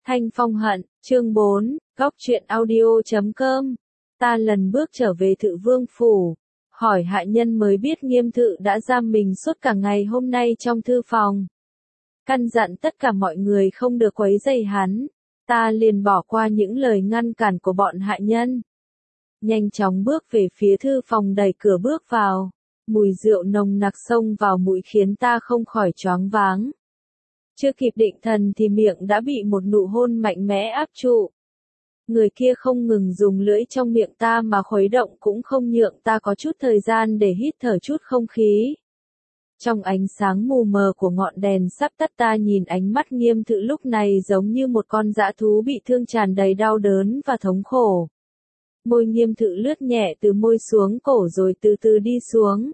Thanh Phong hận, chương 4, góc truyện audio.com. Ta lần bước trở về Thự Vương Phủ, hỏi hạ nhân mới biết Nghiêm Thự đã giam mình suốt cả ngày hôm nay trong thư phòng. Căn dặn tất cả mọi người không được quấy rầy hắn, ta liền bỏ qua những lời ngăn cản của bọn hạ nhân. Nhanh chóng bước về phía thư phòng, đẩy cửa bước vào, mùi rượu nồng nặc xông vào mũi khiến ta không khỏi choáng váng. Chưa kịp định thần thì miệng đã bị một nụ hôn mạnh mẽ áp trụ. Người kia không ngừng dùng lưỡi trong miệng ta mà khuấy động, cũng không nhượng ta có chút thời gian để hít thở chút không khí. Trong ánh sáng mù mờ của ngọn đèn sắp tắt, ta nhìn ánh mắt Nghiêm Thự lúc này giống như một con dã thú bị thương, tràn đầy đau đớn và thống khổ. Môi Nghiêm Thự lướt nhẹ từ môi xuống cổ rồi từ từ đi xuống.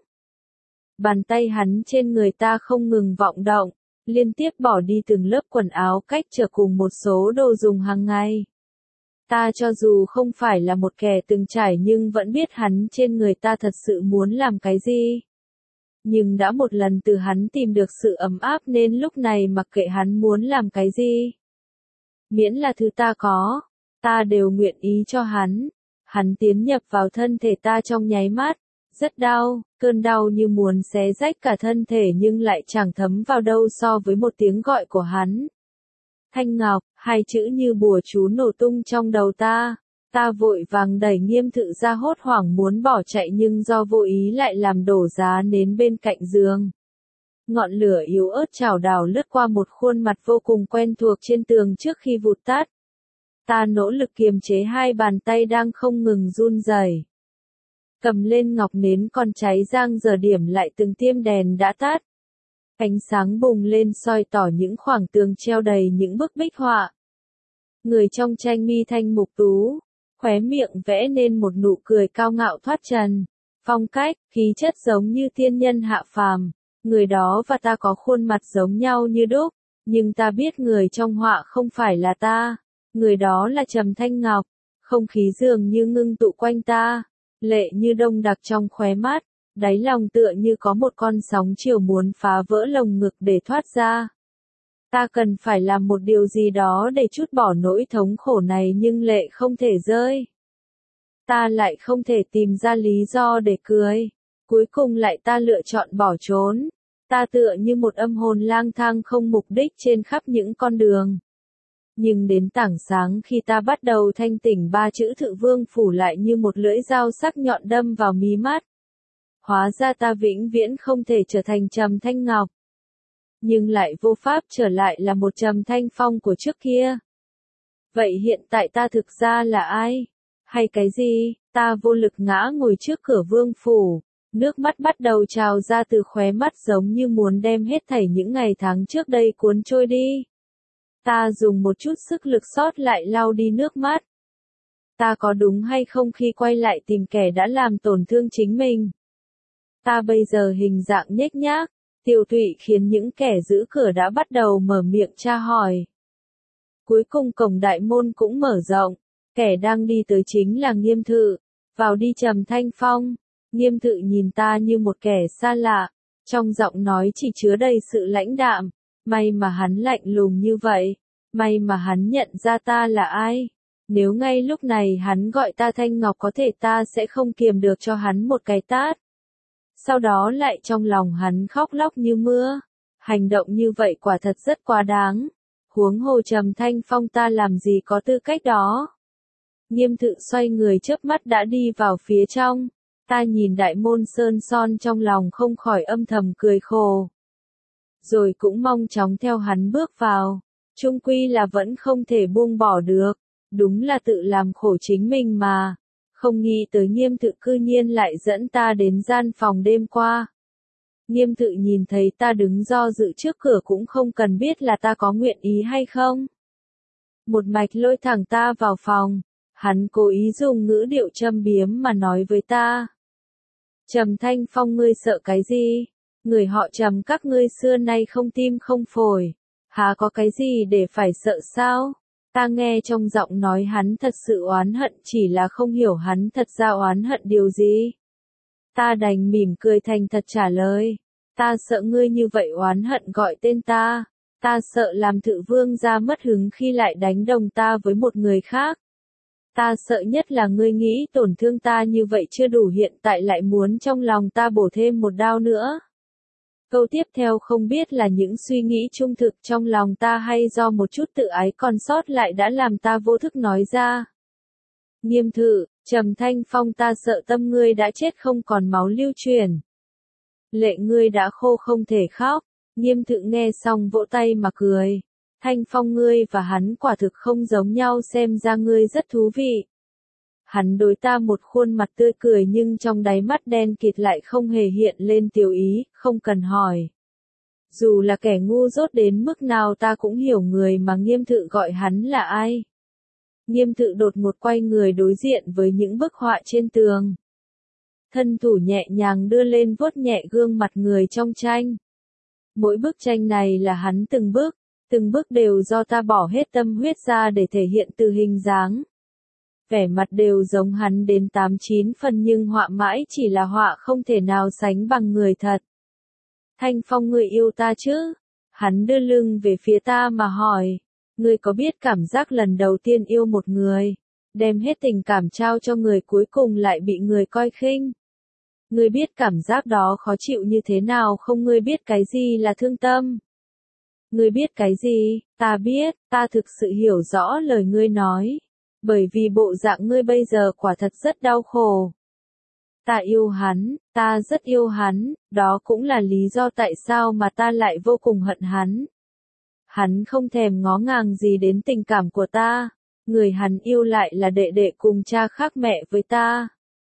Bàn tay hắn trên người ta không ngừng vọng động, liên tiếp bỏ đi từng lớp quần áo cách trở cùng một số đồ dùng hàng ngày. Ta cho dù không phải là một kẻ từng trải nhưng vẫn biết hắn trên người ta thật sự muốn làm cái gì. Nhưng đã một lần từ hắn tìm được sự ấm áp nên lúc này mặc kệ hắn muốn làm cái gì, miễn là thứ ta có, ta đều nguyện ý cho hắn. Hắn tiến nhập vào thân thể ta trong nháy mắt, rất đau, cơn đau như muốn xé rách cả thân thể nhưng lại chẳng thấm vào đâu so với một tiếng gọi của hắn. Thanh Ngọc, hai chữ như bùa chú nổ tung trong đầu ta. Ta vội vàng đẩy Nghiêm Thự ra, hốt hoảng muốn bỏ chạy nhưng do vô ý lại làm đổ giá nến bên cạnh giường. Ngọn lửa yếu ớt chảo đảo lướt qua một khuôn mặt vô cùng quen thuộc trên tường trước khi vụt tắt. Ta nỗ lực kiềm chế hai bàn tay đang không ngừng run rẩy. Cầm lên ngọc nến còn cháy rang giờ điểm lại từng tiêm đèn đã tắt. Ánh sáng bùng lên soi tỏ những khoảng tường treo đầy những bức bích họa. Người trong tranh mi thanh mục tú, khóe miệng vẽ nên một nụ cười cao ngạo thoát trần. Phong cách, khí chất giống như thiên nhân hạ phàm. Người đó và ta có khuôn mặt giống nhau như đúc, nhưng ta biết người trong họa không phải là ta. Người đó là Trầm Thanh Ngọc. Không khí dường như ngưng tụ quanh ta, lệ như đông đặc trong khóe mắt, đáy lòng tựa như có một con sóng chiều muốn phá vỡ lồng ngực để thoát ra. Ta cần phải làm một điều gì đó để trút bỏ nỗi thống khổ này nhưng lệ không thể rơi. Ta lại không thể tìm ra lý do để cười. Cuối cùng lại ta lựa chọn bỏ trốn. Ta tựa như một âm hồn lang thang không mục đích trên khắp những con đường. Nhưng đến tảng sáng khi ta bắt đầu thanh tỉnh, ba chữ Thự Vương Phủ lại như một lưỡi dao sắc nhọn đâm vào mí mắt. Hóa ra ta vĩnh viễn không thể trở thành Trầm Thanh Ngọc. Nhưng lại vô pháp trở lại là một Trầm Thanh Phong của trước kia. Vậy hiện tại ta thực ra là ai? Hay cái gì? Ta vô lực ngã ngồi trước cửa Vương Phủ. Nước mắt bắt đầu trào ra từ khóe mắt giống như muốn đem hết thảy những ngày tháng trước đây cuốn trôi đi. Ta dùng một chút sức lực sót lại lau đi nước mắt. Ta có đúng hay không khi quay lại tìm kẻ đã làm tổn thương chính mình? Ta bây giờ hình dạng nhếch nhác, tiều tụy khiến những kẻ giữ cửa đã bắt đầu mở miệng tra hỏi. Cuối cùng cổng đại môn cũng mở rộng, kẻ đang đi tới chính là Nghiêm Thự. Vào đi Trầm Thanh Phong. Nghiêm Thự nhìn ta như một kẻ xa lạ, trong giọng nói chỉ chứa đầy sự lãnh đạm. May mà hắn lạnh lùng như vậy, may mà hắn nhận ra ta là ai. Nếu ngay lúc này hắn gọi ta Thanh Ngọc có thể ta sẽ không kiềm được cho hắn một cái tát. Sau đó lại trong lòng hắn khóc lóc như mưa. Hành động như vậy quả thật rất quá đáng. Huống hồ Trầm Thanh Phong ta làm gì có tư cách đó. Nghiêm Thự xoay người chớp mắt đã đi vào phía trong. Ta nhìn đại môn sơn son trong lòng không khỏi âm thầm cười khổ. Rồi cũng mong chóng theo hắn bước vào. Chung quy là vẫn không thể buông bỏ được. Đúng là tự làm khổ chính mình mà. Không nghĩ tới Nghiêm Thự cư nhiên lại dẫn ta đến gian phòng đêm qua. Nghiêm Thự nhìn thấy ta đứng do dự trước cửa cũng không cần biết là ta có nguyện ý hay không. Một mạch lôi thẳng ta vào phòng. Hắn cố ý dùng ngữ điệu châm biếm mà nói với ta. Trầm Thanh Phong, ngươi sợ cái gì? Người họ Trầm các ngươi xưa nay không tim không phổi. Há có cái gì để phải sợ sao? Ta nghe trong giọng nói hắn thật sự oán hận, chỉ là không hiểu hắn thật ra oán hận điều gì. Ta đành mỉm cười thành thật trả lời. Ta sợ ngươi như vậy oán hận gọi tên ta. Ta sợ làm Thự Vương gia mất hứng khi lại đánh đồng ta với một người khác. Ta sợ nhất là ngươi nghĩ tổn thương ta như vậy chưa đủ, hiện tại lại muốn trong lòng ta bổ thêm một đao nữa. Câu tiếp theo không biết là những suy nghĩ trung thực trong lòng ta hay do một chút tự ái còn sót lại đã làm ta vô thức nói ra. Nghiêm Thự, Trầm Thanh Phong, ta sợ tâm ngươi đã chết không còn máu lưu truyền. Lệ ngươi đã khô không thể khóc. Nghiêm Thự nghe xong vỗ tay mà cười. Thanh Phong, ngươi và hắn quả thực không giống nhau, xem ra ngươi rất thú vị. Hắn đối ta một khuôn mặt tươi cười nhưng trong đáy mắt đen kịt lại không hề hiện lên tiểu ý, không cần hỏi. Dù là kẻ ngu dốt đến mức nào ta cũng hiểu người mà Nghiêm Thự gọi hắn là ai. Nghiêm Thự đột ngột quay người đối diện với những bức họa trên tường. Thân thủ nhẹ nhàng đưa lên vuốt nhẹ gương mặt người trong tranh. Mỗi bức tranh này là hắn từng bước đều do ta bỏ hết tâm huyết ra để thể hiện từ hình dáng. Vẻ mặt đều giống hắn đến 8-9 phần nhưng họa mãi chỉ là họa không thể nào sánh bằng người thật. Thanh Phong, ngươi yêu ta chứ? Hắn đưa lưng về phía ta mà hỏi. Ngươi có biết cảm giác lần đầu tiên yêu một người, đem hết tình cảm trao cho người cuối cùng lại bị người coi khinh? Ngươi biết cảm giác đó khó chịu như thế nào không? Ngươi biết cái gì là thương tâm? Ngươi biết cái gì? Ta biết, ta thực sự hiểu rõ lời ngươi nói. Bởi vì bộ dạng ngươi bây giờ quả thật rất đau khổ. Ta yêu hắn, ta rất yêu hắn, đó cũng là lý do tại sao mà ta lại vô cùng hận hắn. Hắn không thèm ngó ngàng gì đến tình cảm của ta. Người hắn yêu lại là đệ đệ cùng cha khác mẹ với ta.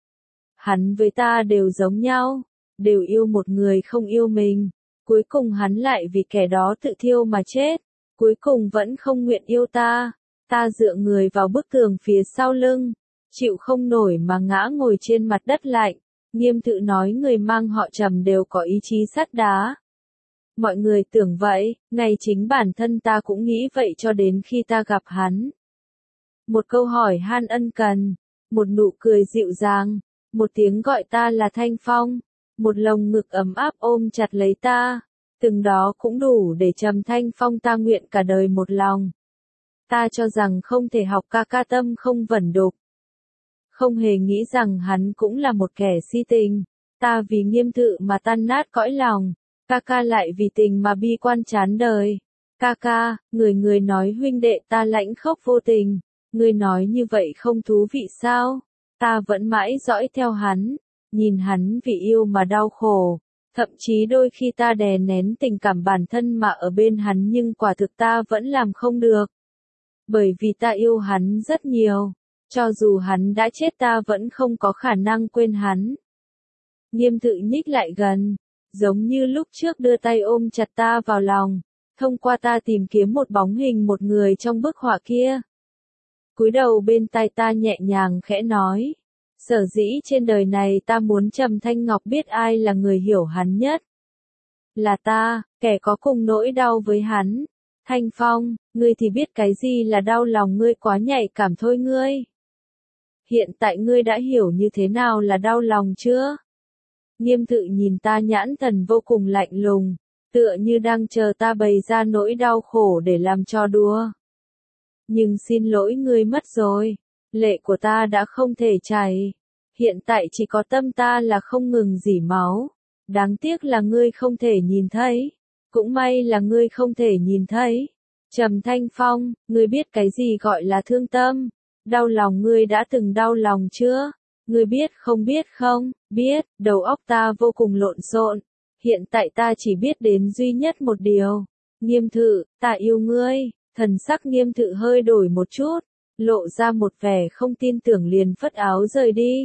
Hắn với ta đều giống nhau, đều yêu một người không yêu mình. Cuối cùng hắn lại vì kẻ đó tự thiêu mà chết. Cuối cùng vẫn không nguyện yêu ta. Ta dựa người vào bức tường phía sau lưng, chịu không nổi mà ngã ngồi trên mặt đất lạnh. Nghiêm Thự nói người mang họ Trầm đều có ý chí sắt đá. Mọi người tưởng vậy, ngay chính bản thân ta cũng nghĩ vậy cho đến khi ta gặp hắn. Một câu hỏi han ân cần, một nụ cười dịu dàng, một tiếng gọi ta là Thanh Phong, một lồng ngực ấm áp ôm chặt lấy ta, từng đó cũng đủ để Trầm Thanh Phong ta nguyện cả đời một lòng. Ta cho rằng không thể học ca ca tâm không vẩn đục. Không hề nghĩ rằng hắn cũng là một kẻ si tình. Ta vì Nghiêm Thự mà tan nát cõi lòng. Ca ca lại vì tình mà bi quan chán đời. Ca ca, người nói huynh đệ ta lãnh khốc vô tình. Người nói như vậy không thú vị sao? Ta vẫn mãi dõi theo hắn. Nhìn hắn vì yêu mà đau khổ. Thậm chí đôi khi ta đè nén tình cảm bản thân mà ở bên hắn nhưng quả thực ta vẫn làm không được. Bởi vì ta yêu hắn rất nhiều. Cho dù hắn đã chết ta vẫn không có khả năng quên hắn. Nghiêm Thự nhích lại gần, giống như lúc trước đưa tay ôm chặt ta vào lòng, thông qua ta tìm kiếm một bóng hình một người trong bức họa kia. Cúi đầu bên tai ta nhẹ nhàng khẽ nói, sở dĩ trên đời này ta muốn Trầm Thanh Ngọc biết ai là người hiểu hắn nhất. Là ta, kẻ có cùng nỗi đau với hắn. Thanh Phong, ngươi thì biết cái gì là đau lòng, ngươi quá nhạy cảm thôi ngươi. Hiện tại ngươi đã hiểu như thế nào là đau lòng chưa? Nghiêm Thự nhìn ta nhãn thần vô cùng lạnh lùng, tựa như đang chờ ta bày ra nỗi đau khổ để làm trò đùa. Nhưng xin lỗi ngươi mất rồi, lệ của ta đã không thể chảy. Hiện tại chỉ có tâm ta là không ngừng rỉ máu. Đáng tiếc là ngươi không thể nhìn thấy. Cũng may là ngươi không thể nhìn thấy. Trầm Thanh Phong, ngươi biết cái gì gọi là thương tâm? Đau lòng ngươi đã từng đau lòng chưa? Ngươi biết không biết không? Biết, đầu óc ta vô cùng lộn xộn. Hiện tại ta chỉ biết đến duy nhất một điều. Nghiêm Thự, ta yêu ngươi. Thần sắc Nghiêm Thự hơi đổi một chút, lộ ra một vẻ không tin tưởng liền phất áo rời đi.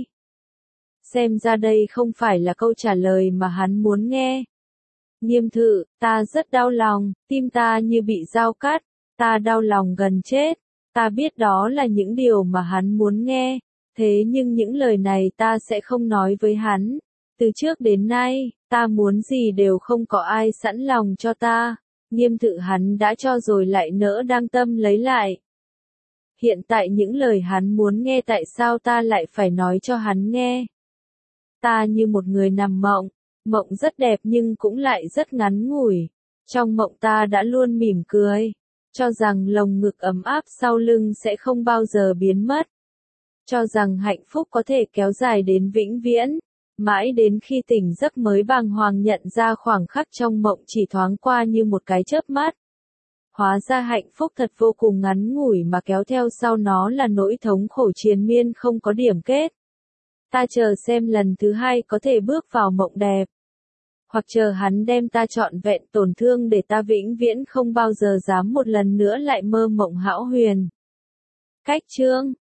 Xem ra đây không phải là câu trả lời mà hắn muốn nghe. Nghiêm Thự, ta rất đau lòng, tim ta như bị dao cắt, ta đau lòng gần chết. Ta biết đó là những điều mà hắn muốn nghe, thế nhưng những lời này ta sẽ không nói với hắn. Từ trước đến nay, ta muốn gì đều không có ai sẵn lòng cho ta. Nghiêm Thự hắn đã cho rồi lại nỡ đang tâm lấy lại. Hiện tại những lời hắn muốn nghe tại sao ta lại phải nói cho hắn nghe? Ta như một người nằm mộng, mộng rất đẹp nhưng cũng lại rất ngắn ngủi. Trong mộng ta đã luôn mỉm cười, cho rằng lồng ngực ấm áp sau lưng sẽ không bao giờ biến mất. Cho rằng hạnh phúc có thể kéo dài đến vĩnh viễn. Mãi đến khi tỉnh giấc mới bàng hoàng nhận ra khoảng khắc trong mộng chỉ thoáng qua như một cái chớp mắt. Hóa ra hạnh phúc thật vô cùng ngắn ngủi mà kéo theo sau nó là nỗi thống khổ triền miên không có điểm kết. Ta chờ xem lần thứ hai có thể bước vào mộng đẹp. Hoặc chờ hắn đem ta trọn vẹn tổn thương để ta vĩnh viễn không bao giờ dám một lần nữa lại mơ mộng hão huyền. Cách chương